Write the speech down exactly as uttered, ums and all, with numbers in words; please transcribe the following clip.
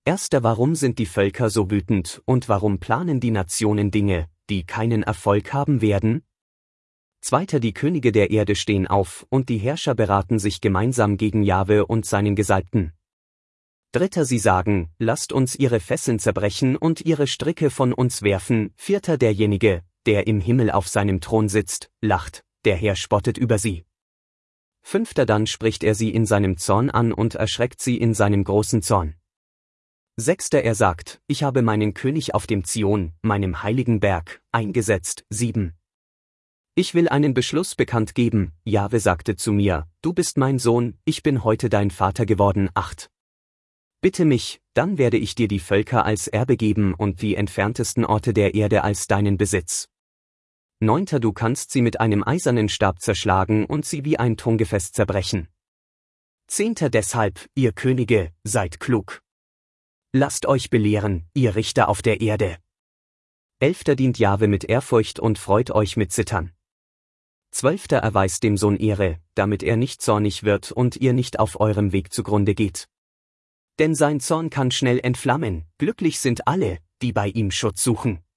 Erster, warum sind die Völker so wütend und warum planen die Nationen Dinge, die keinen Erfolg haben werden? Zweiter, die Könige der Erde stehen auf und die Herrscher beraten sich gemeinsam gegen Jahwe und seinen Gesalbten. Dritter, sie sagen, lasst uns ihre Fesseln zerbrechen und ihre Stricke von uns werfen. Vierter, derjenige, der im Himmel auf seinem Thron sitzt, lacht, der Herr spottet über sie. Fünfter, dann spricht er sie in seinem Zorn an und erschreckt sie in seinem großen Zorn. Sechster, er sagt, ich habe meinen König auf dem Zion, meinem heiligen Berg, eingesetzt. Sieben. Ich will einen Beschluss bekannt geben, Jahwe sagte zu mir, du bist mein Sohn, ich bin heute dein Vater geworden. Acht. Bitte mich, dann werde ich dir die Völker als Erbe geben und die entferntesten Orte der Erde als deinen Besitz. Neunter, du kannst sie mit einem eisernen Stab zerschlagen und sie wie ein Tongefäß zerbrechen. Zehnter, deshalb, ihr Könige, seid klug. Lasst euch belehren, ihr Richter auf der Erde. Elfter, dient Jahwe mit Ehrfurcht und freut euch mit Zittern. Zwölfter, erweist dem Sohn Ehre, damit er nicht zornig wird und ihr nicht auf eurem Weg zugrunde geht. Denn sein Zorn kann schnell entflammen, glücklich sind alle, die bei ihm Schutz suchen.